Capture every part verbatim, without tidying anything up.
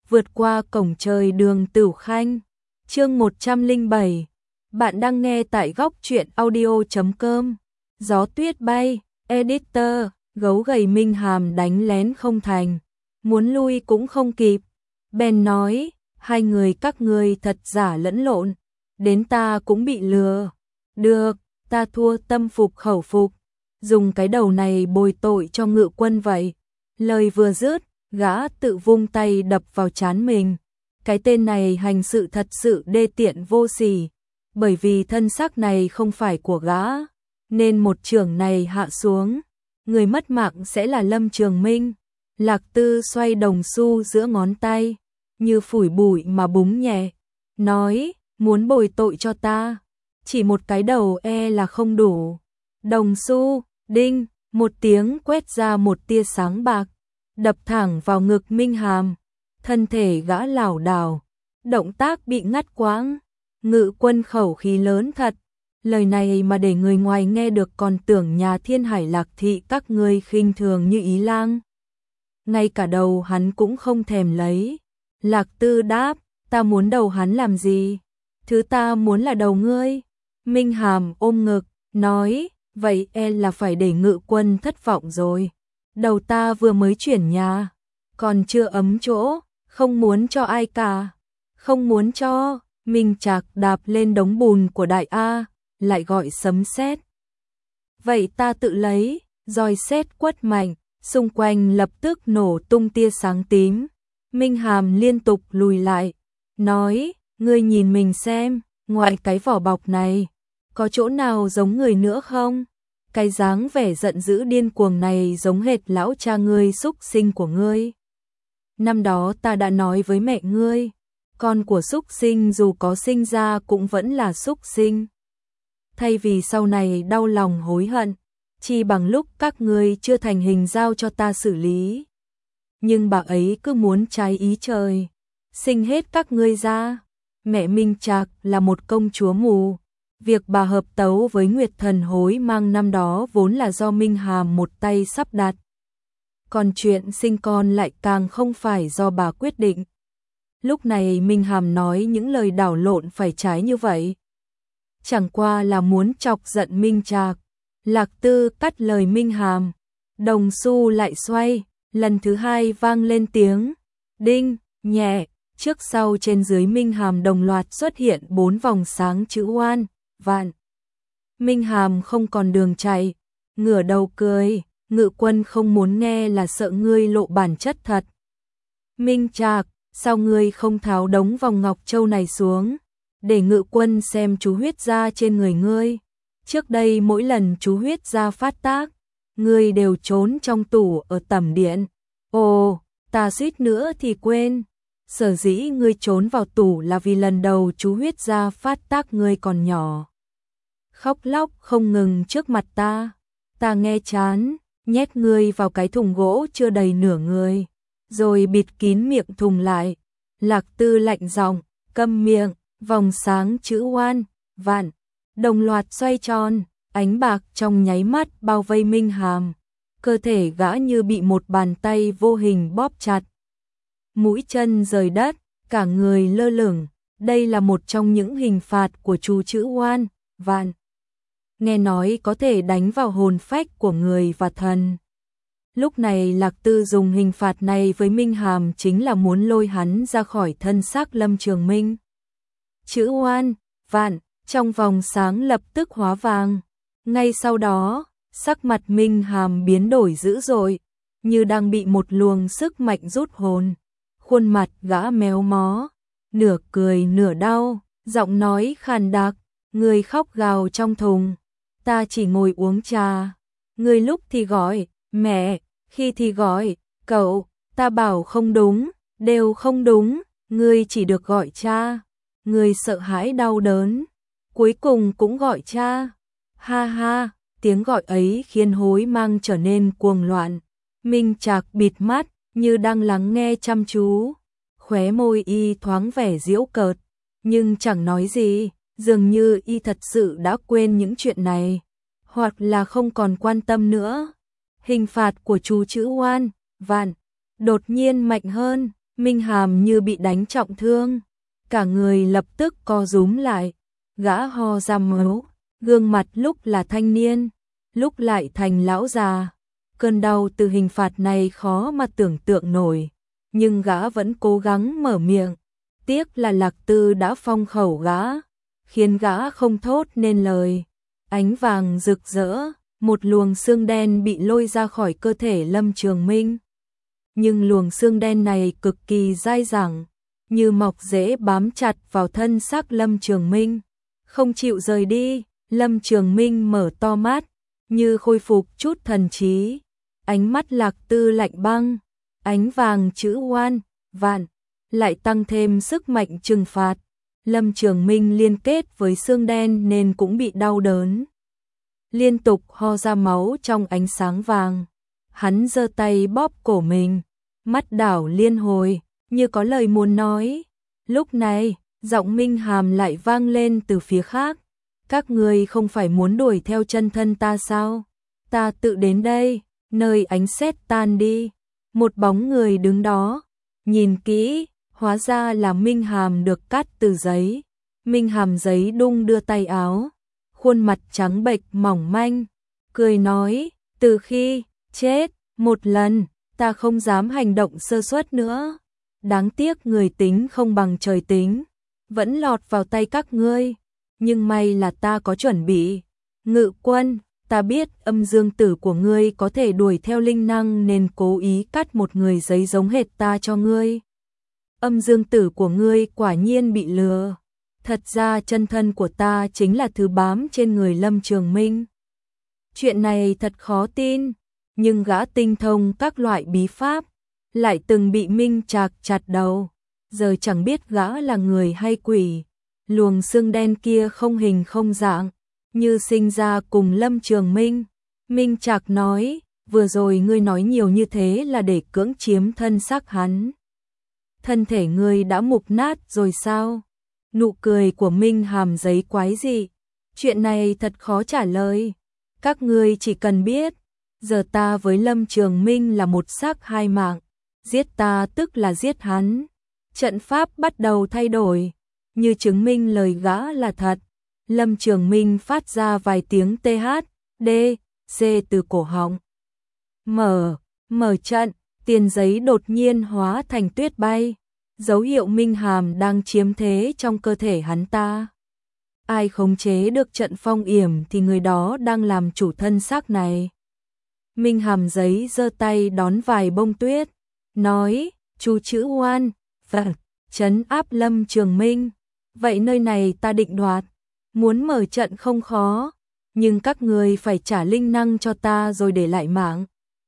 vượt qua cổng trời Đường Tửu Khanh. Chương một trăm lẻ bảy. Bạn đang nghe tại góc truyện audio chấm com. Gió tuyết bay, editor, gấu gầy Minh Hàm đánh lén không thành, muốn lui cũng không kịp. Bèn nói, hai người các ngươi thật giả lẫn lộn, đến ta cũng bị lừa. Được, ta thua tâm phục khẩu phục, dùng cái đầu này bồi tội cho Ngự Quân vậy. Lời vừa dứt, gã tự vung tay đập vào trán mình. Cái tên này hành sự thật sự đê tiện vô sỉ, bởi vì thân xác này không phải của gã, nên một chưởng này hạ xuống, người mất mạng sẽ là Lâm Trường Minh. Lạc Tư xoay đồng xu giữa ngón tay, như phủi bụi mà búng nhẹ, nói, muốn bồi tội cho ta, chỉ một cái đầu e là không đủ. Đồng xu, đinh, một tiếng quét ra một tia sáng bạc, đập thẳng vào ngực Minh Hàm. Thân thể gã lảo đảo, động tác bị ngắt quãng. Ngự Quân khẩu khí lớn thật, lời này mà để người ngoài nghe được còn tưởng nhà Thiên Hải Lạc thị các ngươi khinh thường như Ý Lang. Ngay cả đầu hắn cũng không thèm lấy. Lạc Tư đáp, ta muốn đầu hắn làm gì? Thứ ta muốn là đầu ngươi. Minh Hàm ôm ngực, nói, vậy e là phải để Ngự Quân thất vọng rồi. Đầu ta vừa mới chuyển nhà, còn chưa ấm chỗ, không muốn cho ai cả. Không muốn cho. Minh Trạc đạp lên đống bùn của Đại A, lại gọi sấm sét. Vậy ta tự lấy. Roi sét quất mạnh, xung quanh lập tức nổ tung tia sáng tím. Minh Hàm liên tục lùi lại, nói, ngươi nhìn mình xem, ngoài cái vỏ bọc này, có chỗ nào giống người nữa không? Cái dáng vẻ giận dữ điên cuồng này giống hệt lão cha ngươi xúc sinh của ngươi. Năm đó ta đã nói với mẹ ngươi, con của xúc sinh dù có sinh ra cũng vẫn là xúc sinh. Thay vì sau này đau lòng hối hận, chỉ bằng lúc các ngươi chưa thành hình giao cho ta xử lý. Nhưng bà ấy cứ muốn trái ý trời, sinh hết các ngươi ra. Mẹ Minh Trạc là một công chúa mù. Việc bà hợp tấu với Nguyệt Thần hối mang năm đó vốn là do Minh Hàm một tay sắp đặt. Còn chuyện sinh con lại càng không phải do bà quyết định. Lúc này Minh Hàm nói những lời đảo lộn phải trái như vậy, chẳng qua là muốn chọc giận Minh Trạc. Lạc Tư cắt lời Minh Hàm, đồng xu lại xoay, lần thứ hai vang lên tiếng đinh nhẹ, trước sau trên dưới Minh Hàm đồng loạt xuất hiện bốn vòng sáng chữ oan, vạn. Minh Hàm không còn đường chạy, ngửa đầu cười, Ngự Quân không muốn nghe là sợ ngươi lộ bản chất thật. Minh Trạc, sao ngươi không tháo đống vòng ngọc châu này xuống, để Ngự Quân xem chú huyết ra trên người ngươi. Trước đây mỗi lần chú huyết ra phát tác, ngươi đều trốn trong tủ ở tẩm điện. Ồ, ta suýt nữa thì quên. Sở dĩ ngươi trốn vào tủ là vì lần đầu chú huyết ra phát tác ngươi còn nhỏ, khóc lóc không ngừng trước mặt ta. Ta nghe chán, nhét ngươi vào cái thùng gỗ chưa đầy nửa người, rồi bịt kín miệng thùng lại. Lạc Tư lạnh giọng, câm miệng. Vòng sáng chữ oan, vạn, đồng loạt xoay tròn, ánh bạc trong nháy mắt bao vây Minh Hàm. Cơ thể gã như bị một bàn tay vô hình bóp chặt. Mũi chân rời đất, cả người lơ lửng. Đây là một trong những hình phạt của chú chữ oan, vạn. Nghe nói có thể đánh vào hồn phách của người và thần. Lúc này Lạc Tư dùng hình phạt này với Minh Hàm chính là muốn lôi hắn ra khỏi thân xác Lâm Trường Minh. Chữ oan, vạn, trong vòng sáng lập tức hóa vàng. Ngay sau đó, sắc mặt Minh Hàm biến đổi dữ dội, như đang bị một luồng sức mạnh rút hồn. Khuôn mặt gã méo mó, nửa cười nửa đau, giọng nói khàn đặc, người khóc gào trong thùng. Ta chỉ ngồi uống trà. Người lúc thì gọi, mẹ, khi thì gọi, cậu, ta bảo không đúng, đều không đúng, ngươi chỉ được gọi cha. Người sợ hãi đau đớn, cuối cùng cũng gọi cha. Ha ha, tiếng gọi ấy khiến hối mang trở nên cuồng loạn. Minh Trạc bịt mắt, như đang lắng nghe chăm chú. Khóe môi y thoáng vẻ giễu cợt, nhưng chẳng nói gì, dường như y thật sự đã quên những chuyện này, hoặc là không còn quan tâm nữa. Hình phạt của chú chữ oan, vạn, đột nhiên mạnh hơn, Minh Hàm như bị đánh trọng thương, cả người lập tức co rúm lại, gã ho ra máu, gương mặt lúc là thanh niên, lúc lại thành lão già. Cơn đau từ hình phạt này khó mà tưởng tượng nổi, nhưng gã vẫn cố gắng mở miệng. Tiếc là Lạc Tư đã phong khẩu gã, khiến gã không thốt nên lời. Ánh vàng rực rỡ, một luồng xương đen bị lôi ra khỏi cơ thể Lâm Trường Minh. Nhưng luồng xương đen này cực kỳ dai dẳng, như mọc rễ bám chặt vào thân xác Lâm Trường Minh, không chịu rời đi. Lâm Trường Minh mở to mắt, như khôi phục chút thần trí. Ánh mắt Lạc Tư lạnh băng, ánh vàng chữ oan, vạn, lại tăng thêm sức mạnh trừng phạt. Lâm Trường Minh liên kết với xương đen nên cũng bị đau đớn, liên tục ho ra máu trong ánh sáng vàng. Hắn giơ tay bóp cổ mình, mắt đảo liên hồi, như có lời muốn nói. Lúc này, giọng Minh Hàm lại vang lên từ phía khác. Các ngươi không phải muốn đuổi theo chân thân ta sao? Ta tự đến đây. Nơi ánh sét tan đi, một bóng người đứng đó, nhìn kỹ, hóa ra là Minh Hàm được cắt từ giấy. Minh Hàm giấy đung đưa tay áo, khuôn mặt trắng bệch mỏng manh, cười nói, từ khi chết một lần, ta không dám hành động sơ suất nữa. Đáng tiếc người tính không bằng trời tính, vẫn lọt vào tay các ngươi, nhưng may là ta có chuẩn bị. Ngự Quân, ta biết âm dương tử của ngươi có thể đuổi theo linh năng nên cố ý cắt một người giấy giống hệt ta cho ngươi. Âm dương tử của ngươi quả nhiên bị lừa. Thật ra chân thân của ta chính là thứ bám trên người Lâm Trường Minh. Chuyện này thật khó tin, nhưng gã tinh thông các loại bí pháp, lại từng bị Minh Trạc chặt đầu, giờ chẳng biết gã là người hay quỷ. Luồng xương đen kia không hình không dạng, như sinh ra cùng Lâm Trường Minh. Minh Trạc nói, vừa rồi ngươi nói nhiều như thế là để cưỡng chiếm thân xác hắn. Thân thể ngươi đã mục nát rồi sao? Nụ cười của Minh Hàm giấy quái dị. Chuyện này thật khó trả lời. Các ngươi chỉ cần biết, giờ ta với Lâm Trường Minh là một xác hai mạng. Giết ta tức là giết hắn. Trận pháp bắt đầu thay đổi, như chứng minh lời gã là thật. Lâm Trường Minh phát ra vài tiếng tê hát, đê, xê từ cổ họng. Mở, mở trận, tiền giấy đột nhiên hóa thành tuyết bay. Dấu hiệu Minh Hàm đang chiếm thế trong cơ thể hắn ta. Ai khống chế được trận phong yểm thì người đó đang làm chủ thân xác này. Minh Hàm giấy giơ tay đón vài bông tuyết, nói, chú chữ oan, và trấn áp Lâm Trường Minh. Vậy nơi này ta định đoạt. Muốn mở trận không khó, nhưng các người phải trả linh năng cho ta rồi để lại mạng.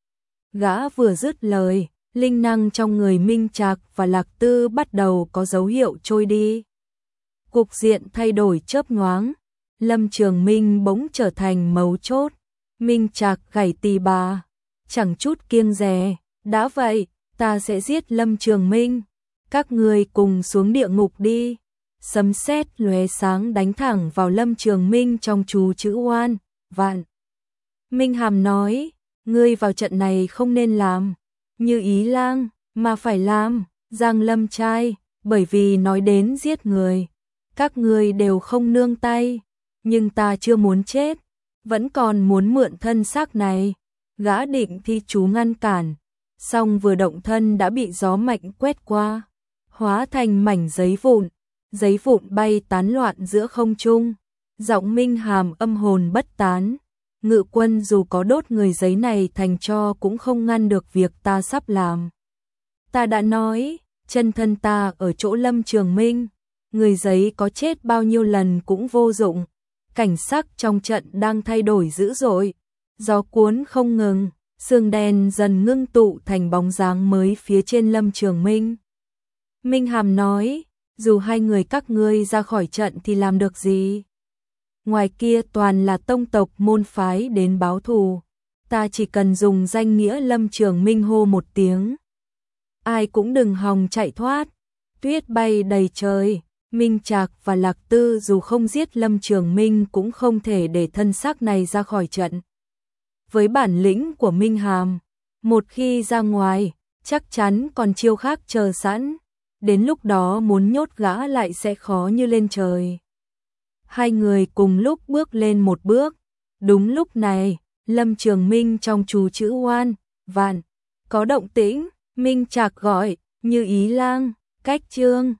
Gã vừa dứt lời, linh năng trong người Minh Trạc và Lạc Tư bắt đầu có dấu hiệu trôi đi. Cục diện thay đổi chớp nhoáng, Lâm Trường Minh bỗng trở thành mấu chốt. Minh Trạc gảy tì bà, chẳng chút kiêng dè, đã vậy, ta sẽ giết Lâm Trường Minh. Các người cùng xuống địa ngục đi. Sấm sét lóe sáng đánh thẳng vào Lâm Trường Minh trong chú chữ oan, vạn. Minh Hàm nói, ngươi vào trận này không nên làm, như Ý Lang, mà phải làm, Giang Lâm trai, bởi vì nói đến giết người. Các ngươi đều không nương tay, nhưng ta chưa muốn chết, vẫn còn muốn mượn thân xác này. Gã định thi chú ngăn cản, song vừa động thân đã bị gió mạnh quét qua, hóa thành mảnh giấy vụn. Giấy vụn bay tán loạn giữa không trung, giọng Minh Hàm âm hồn bất tán. Ngự Quân dù có đốt người giấy này thành tro cũng không ngăn được việc ta sắp làm. Ta đã nói, chân thân ta ở chỗ Lâm Trường Minh, người giấy có chết bao nhiêu lần cũng vô dụng. Cảnh sắc trong trận đang thay đổi dữ dội, gió cuốn không ngừng, sương đen dần ngưng tụ thành bóng dáng mới phía trên Lâm Trường Minh. Minh Hàm nói, dù hai người các ngươi ra khỏi trận thì làm được gì? Ngoài kia toàn là tông tộc môn phái đến báo thù, ta chỉ cần dùng danh nghĩa Lâm Trường Minh hô một tiếng, ai cũng đừng hòng chạy thoát. Tuyết bay đầy trời, Minh Trạc và Lạc Tư dù không giết Lâm Trường Minh cũng không thể để thân xác này ra khỏi trận. Với bản lĩnh của Minh Hàm, một khi ra ngoài, chắc chắn còn chiêu khác chờ sẵn, đến lúc đó muốn nhốt gã lại sẽ khó như lên trời. Hai người cùng lúc bước lên một bước, đúng lúc này, Lâm Trường Minh trong chú chữ oan, vạn, có động tĩnh, Minh Trạc gọi, Như Ý Lang, Cách Trương,